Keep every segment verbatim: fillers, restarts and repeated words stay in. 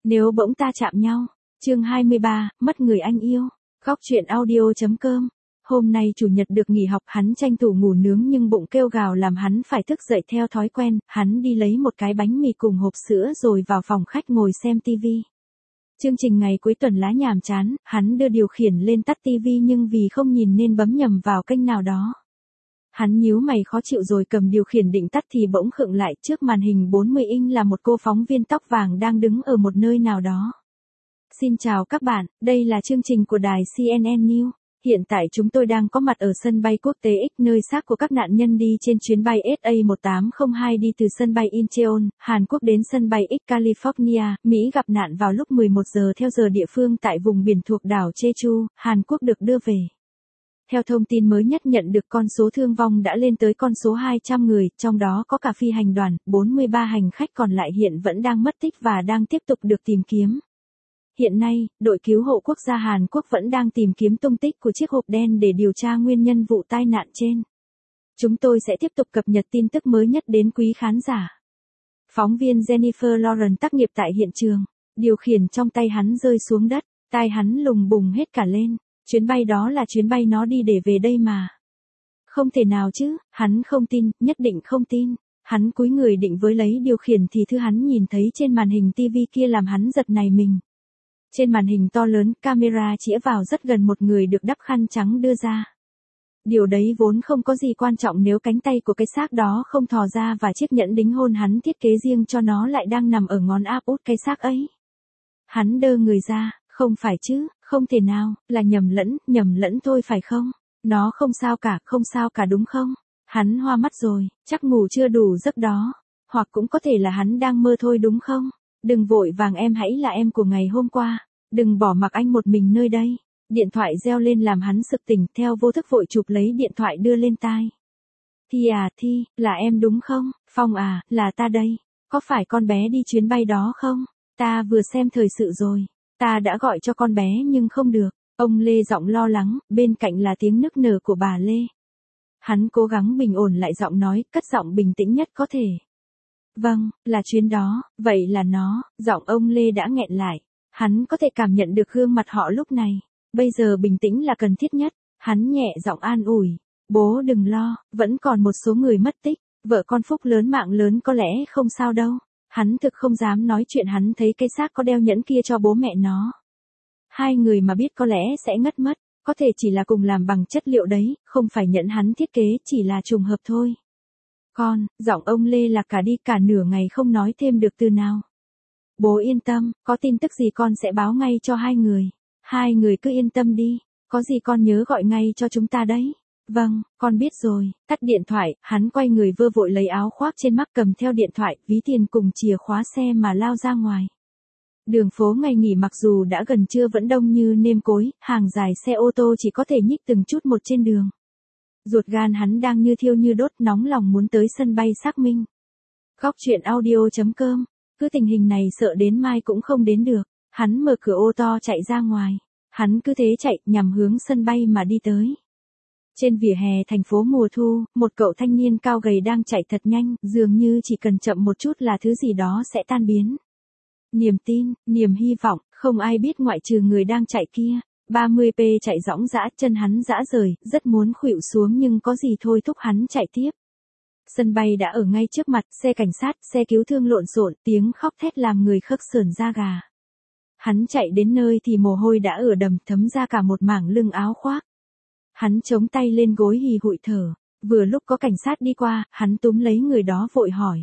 Nếu bỗng ta chạm nhau. Chương hai mươi ba, mất người anh yêu. Góc truyện audio.com. Hôm nay chủ nhật được nghỉ học, hắn tranh thủ ngủ nướng nhưng bụng kêu gào làm hắn phải thức dậy theo thói quen, hắn đi lấy một cái bánh mì cùng hộp sữa rồi vào phòng khách ngồi xem tivi. Chương trình ngày cuối tuần lá nhàm chán, hắn đưa điều khiển lên tắt tivi nhưng vì không nhìn nên bấm nhầm vào kênh nào đó. Hắn nhíu mày khó chịu rồi cầm điều khiển định tắt thì bỗng khựng lại, trước màn hình bốn mươi inch là một cô phóng viên tóc vàng đang đứng ở một nơi nào đó. Xin chào các bạn, đây là chương trình của đài xê en en News. Hiện tại chúng tôi đang có mặt ở sân bay quốc tế X, nơi xác của các nạn nhân đi trên chuyến bay ét a một tám không hai đi từ sân bay Incheon, Hàn Quốc đến sân bay X California, Mỹ gặp nạn vào lúc mười một giờ theo giờ địa phương tại vùng biển thuộc đảo Jeju, Hàn Quốc được đưa về. Theo thông tin mới nhất nhận được, con số thương vong đã lên tới con số hai trăm người, trong đó có cả phi hành đoàn, bốn mươi ba hành khách còn lại hiện vẫn đang mất tích và đang tiếp tục được tìm kiếm. Hiện nay, đội cứu hộ quốc gia Hàn Quốc vẫn đang tìm kiếm tung tích của chiếc hộp đen để điều tra nguyên nhân vụ tai nạn trên. Chúng tôi sẽ tiếp tục cập nhật tin tức mới nhất đến quý khán giả. Phóng viên Jennifer Lawrence tác nghiệp tại hiện trường, điều khiển trong tay hắn rơi xuống đất, tai hắn lùng bùng hết cả lên. Chuyến bay đó là chuyến bay nó đi để về đây mà. Không thể nào chứ, hắn không tin, nhất định không tin. Hắn cúi người định với lấy điều khiển thì thứ hắn nhìn thấy trên màn hình tivi kia làm hắn giật nảy mình. Trên màn hình to lớn, camera chĩa vào rất gần một người được đắp khăn trắng đưa ra. Điều đấy vốn không có gì quan trọng nếu cánh tay của cái xác đó không thò ra và chiếc nhẫn đính hôn hắn thiết kế riêng cho nó lại đang nằm ở ngón áp út cái xác ấy. Hắn đơ người ra, không phải chứ, không thể nào, là nhầm lẫn, nhầm lẫn thôi phải không? Nó không sao cả, không sao cả đúng không? Hắn hoa mắt rồi, chắc ngủ chưa đủ giấc đó. Hoặc cũng có thể là hắn đang mơ thôi đúng không? Đừng vội vàng, em hãy là em của ngày hôm qua. Đừng bỏ mặc anh một mình nơi đây. Điện thoại reo lên làm hắn sực tỉnh, theo vô thức vội chụp lấy điện thoại đưa lên tai. Thi à, Thi, là em đúng không? Phong à, là ta đây. Có phải con bé đi chuyến bay đó không? Ta vừa xem thời sự rồi. Ta đã gọi cho con bé nhưng không được. Ông Lê giọng lo lắng, bên cạnh là tiếng nức nở của bà Lê. Hắn cố gắng bình ổn lại giọng nói, cất giọng bình tĩnh nhất có thể. Vâng, là chuyến đó, vậy là nó, giọng ông Lê đã nghẹn lại. Hắn có thể cảm nhận được gương mặt họ lúc này. Bây giờ bình tĩnh là cần thiết nhất. Hắn nhẹ giọng an ủi. Bố đừng lo, vẫn còn một số người mất tích. Vợ con Phúc lớn mạng lớn có lẽ không sao đâu. Hắn thực không dám nói chuyện hắn thấy cái xác có đeo nhẫn kia cho bố mẹ nó. Hai người mà biết có lẽ sẽ ngất mất. Có thể chỉ là cùng làm bằng chất liệu đấy, không phải nhẫn hắn thiết kế, chỉ là trùng hợp thôi. Con, giọng ông Lê lạc cả đi, cả nửa ngày không nói thêm được từ nào. Bố yên tâm, có tin tức gì con sẽ báo ngay cho hai người. Hai người cứ yên tâm đi, có gì con nhớ gọi ngay cho chúng ta đấy. Vâng, con biết rồi. Tắt điện thoại, hắn quay người vơ vội lấy áo khoác trên mắc cầm theo điện thoại, ví tiền cùng chìa khóa xe mà lao ra ngoài. Đường phố ngày nghỉ mặc dù đã gần trưa vẫn đông như nêm cối, hàng dài xe ô tô chỉ có thể nhích từng chút một trên đường. Ruột gan hắn đang như thiêu như đốt, nóng lòng muốn tới sân bay xác minh. Góc truyện audio.com. Cứ tình hình này sợ đến mai cũng không đến được. Hắn mở cửa ô to chạy ra ngoài. Hắn cứ thế chạy nhằm hướng sân bay mà đi tới. Trên vỉa hè thành phố mùa thu, một cậu thanh niên cao gầy đang chạy thật nhanh, dường như chỉ cần chậm một chút là thứ gì đó sẽ tan biến. Niềm tin, niềm hy vọng, không ai biết ngoại trừ người đang chạy kia. ba mươi p chạy dõng dã, chân hắn dã rời, rất muốn khuỵu xuống nhưng có gì thôi thúc hắn chạy tiếp. Sân bay đã ở ngay trước mặt, xe cảnh sát, xe cứu thương lộn xộn, tiếng khóc thét làm người khấc sởn da gà. Hắn chạy đến nơi thì mồ hôi đã ửa đầm thấm ra cả một mảng lưng áo khoác. Hắn chống tay lên gối hì hụi thở. Vừa lúc có cảnh sát đi qua, hắn túm lấy người đó vội hỏi.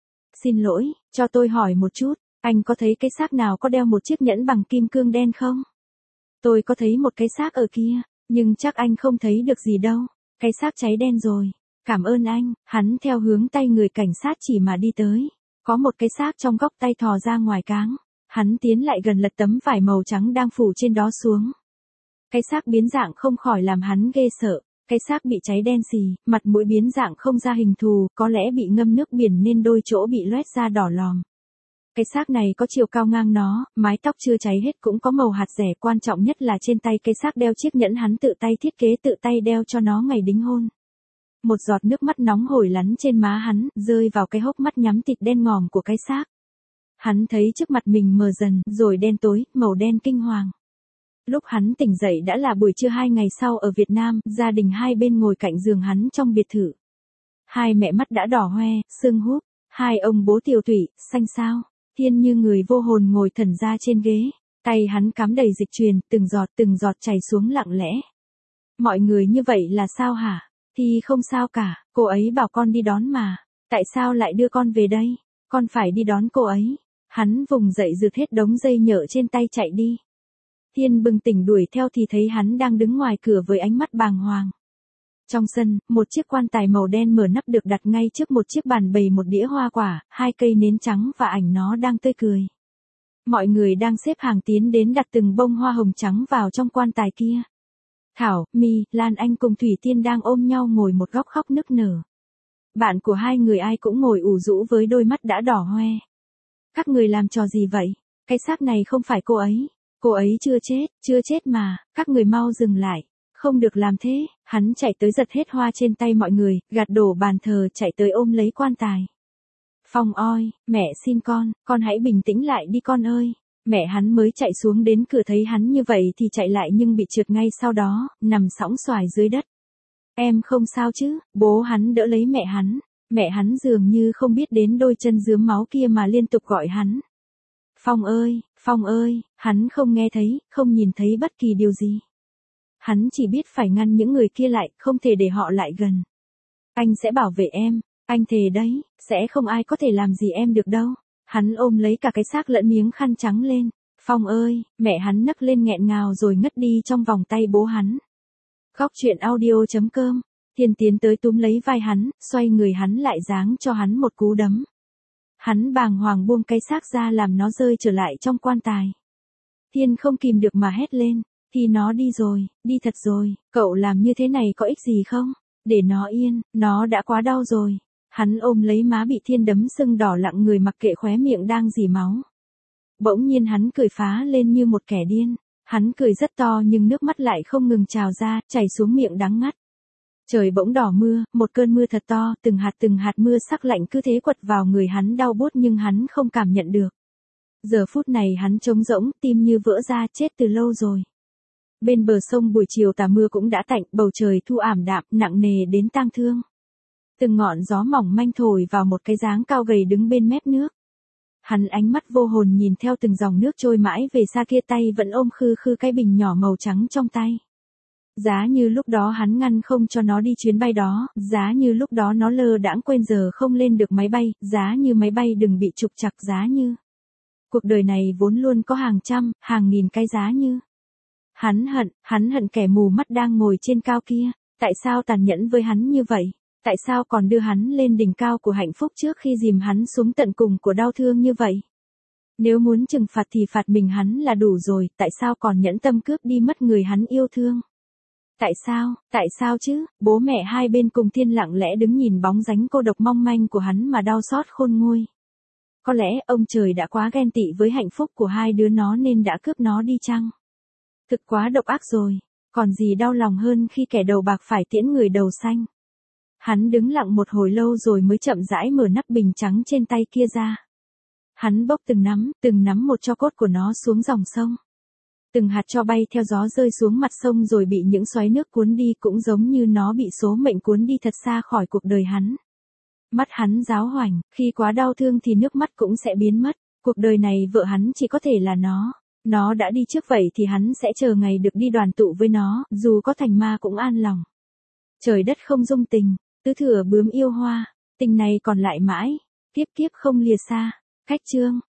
Xin lỗi, cho tôi hỏi một chút, anh có thấy cái xác nào có đeo một chiếc nhẫn bằng kim cương đen không? Tôi có thấy một cái xác ở kia, nhưng chắc anh không thấy được gì đâu. Cái xác cháy đen rồi. Cảm ơn anh, hắn theo hướng tay người cảnh sát chỉ mà đi tới. Có một cái xác trong góc tay thò ra ngoài cáng. Hắn tiến lại gần lật tấm vải màu trắng đang phủ trên đó xuống. Cái xác biến dạng không khỏi làm hắn ghê sợ. Cái xác bị cháy đen xì, mặt mũi biến dạng không ra hình thù, có lẽ bị ngâm nước biển nên đôi chỗ bị loét ra đỏ lòm. Cái xác này có chiều cao ngang nó, mái tóc chưa cháy hết cũng có màu hạt rẻ, quan trọng nhất là trên tay cái xác đeo chiếc nhẫn hắn tự tay thiết kế tự tay đeo cho nó ngày đính hôn. Một giọt nước mắt nóng hổi lắn trên má hắn, rơi vào cái hốc mắt nhắm tịt đen ngòm của cái xác. Hắn thấy trước mặt mình mờ dần, rồi đen tối, màu đen kinh hoàng. Lúc hắn tỉnh dậy đã là buổi trưa hai ngày sau ở Việt Nam, gia đình hai bên ngồi cạnh giường hắn trong biệt thự. Hai mẹ mắt đã đỏ hoe, sưng húp, hai ông bố tiều tụy, xanh xao. Thiên như người vô hồn ngồi thẫn ra trên ghế, tay hắn cắm đầy dịch truyền, từng giọt từng giọt chảy xuống lặng lẽ. Mọi người như vậy là sao hả? Thì không sao cả, cô ấy bảo con đi đón mà. Tại sao lại đưa con về đây? Con phải đi đón cô ấy. Hắn vùng dậy rượt hết đống dây nhợ trên tay chạy đi. Thiên bừng tỉnh đuổi theo thì thấy hắn đang đứng ngoài cửa với ánh mắt bàng hoàng. Trong sân, một chiếc quan tài màu đen mở nắp được đặt ngay trước một chiếc bàn bày một đĩa hoa quả, hai cây nến trắng và ảnh nó đang tươi cười. Mọi người đang xếp hàng tiến đến đặt từng bông hoa hồng trắng vào trong quan tài kia. Thảo, My, Lan Anh cùng Thủy Tiên đang ôm nhau ngồi một góc khóc nức nở. Bạn của hai người ai cũng ngồi ủ rũ với đôi mắt đã đỏ hoe. Các người làm trò gì vậy? Cái xác này không phải cô ấy. Cô ấy chưa chết, chưa chết mà, các người mau dừng lại. Không được làm thế, hắn chạy tới giật hết hoa trên tay mọi người, gạt đổ bàn thờ chạy tới ôm lấy quan tài. Phong oi, mẹ xin con, con hãy bình tĩnh lại đi con ơi. Mẹ hắn mới chạy xuống đến cửa thấy hắn như vậy thì chạy lại nhưng bị trượt ngay sau đó, nằm sõng xoài dưới đất. Em không sao chứ, bố hắn đỡ lấy mẹ hắn. Mẹ hắn dường như không biết đến đôi chân rướm máu kia mà liên tục gọi hắn. Phong ơi, Phong ơi, hắn không nghe thấy, không nhìn thấy bất kỳ điều gì. Hắn chỉ biết phải ngăn những người kia lại, không thể để họ lại gần. Anh sẽ bảo vệ em, anh thề đấy, sẽ không ai có thể làm gì em được đâu. Hắn ôm lấy cả cái xác lẫn miếng khăn trắng lên. Phong ơi, mẹ hắn nấc lên nghẹn ngào rồi ngất đi trong vòng tay bố hắn. Góc truyện audio chấm com. Thiên tiến tới túm lấy vai hắn, xoay người hắn lại giáng cho hắn một cú đấm. Hắn bàng hoàng buông cái xác ra làm nó rơi trở lại trong quan tài. Thiên không kìm được mà hét lên. Thì nó đi rồi, đi thật rồi, cậu làm như thế này có ích gì không? Để nó yên, nó đã quá đau rồi. Hắn ôm lấy má bị Thiên đấm sưng đỏ lặng người mặc kệ khóe miệng đang rỉ máu. Bỗng nhiên hắn cười phá lên như một kẻ điên. Hắn cười rất to nhưng nước mắt lại không ngừng trào ra, chảy xuống miệng đắng ngắt. Trời bỗng đỏ mưa, một cơn mưa thật to, từng hạt từng hạt mưa sắc lạnh cứ thế quật vào người hắn đau buốt nhưng hắn không cảm nhận được. Giờ phút này hắn trống rỗng, tim như vỡ ra, chết từ lâu rồi. Bên bờ sông buổi chiều tà mưa cũng đã tạnh, bầu trời thu ảm đạm, nặng nề đến tang thương. Từng ngọn gió mỏng manh thổi vào một cái dáng cao gầy đứng bên mép nước. Hắn ánh mắt vô hồn nhìn theo từng dòng nước trôi mãi về xa kia, tay vẫn ôm khư khư cái bình nhỏ màu trắng trong tay. Giá như lúc đó hắn ngăn không cho nó đi chuyến bay đó, giá như lúc đó nó lơ đãng quên giờ không lên được máy bay, giá như máy bay đừng bị trục trặc, giá như. Cuộc đời này vốn luôn có hàng trăm, hàng nghìn cái giá như. Hắn hận, hắn hận kẻ mù mắt đang ngồi trên cao kia, tại sao tàn nhẫn với hắn như vậy, tại sao còn đưa hắn lên đỉnh cao của hạnh phúc trước khi dìm hắn xuống tận cùng của đau thương như vậy. Nếu muốn trừng phạt thì phạt mình hắn là đủ rồi, tại sao còn nhẫn tâm cướp đi mất người hắn yêu thương. Tại sao, tại sao chứ, bố mẹ hai bên cùng Thiên lặng lẽ đứng nhìn bóng dáng cô độc mong manh của hắn mà đau xót khôn nguôi. Có lẽ ông trời đã quá ghen tị với hạnh phúc của hai đứa nó nên đã cướp nó đi chăng? Thực quá độc ác rồi, còn gì đau lòng hơn khi kẻ đầu bạc phải tiễn người đầu xanh. Hắn đứng lặng một hồi lâu rồi mới chậm rãi mở nắp bình trắng trên tay kia ra. Hắn bốc từng nắm, từng nắm một tro cốt của nó xuống dòng sông. Từng hạt tro bay theo gió rơi xuống mặt sông rồi bị những xoáy nước cuốn đi, cũng giống như nó bị số mệnh cuốn đi thật xa khỏi cuộc đời hắn. Mắt hắn giáo hoành, khi quá đau thương thì nước mắt cũng sẽ biến mất, cuộc đời này vợ hắn chỉ có thể là nó. Nó đã đi trước vậy thì hắn sẽ chờ ngày được đi đoàn tụ với nó, dù có thành ma cũng an lòng. Trời đất không dung tình, tứ thừa bướm yêu hoa, tình này còn lại mãi, kiếp kiếp không lìa xa. Cách chương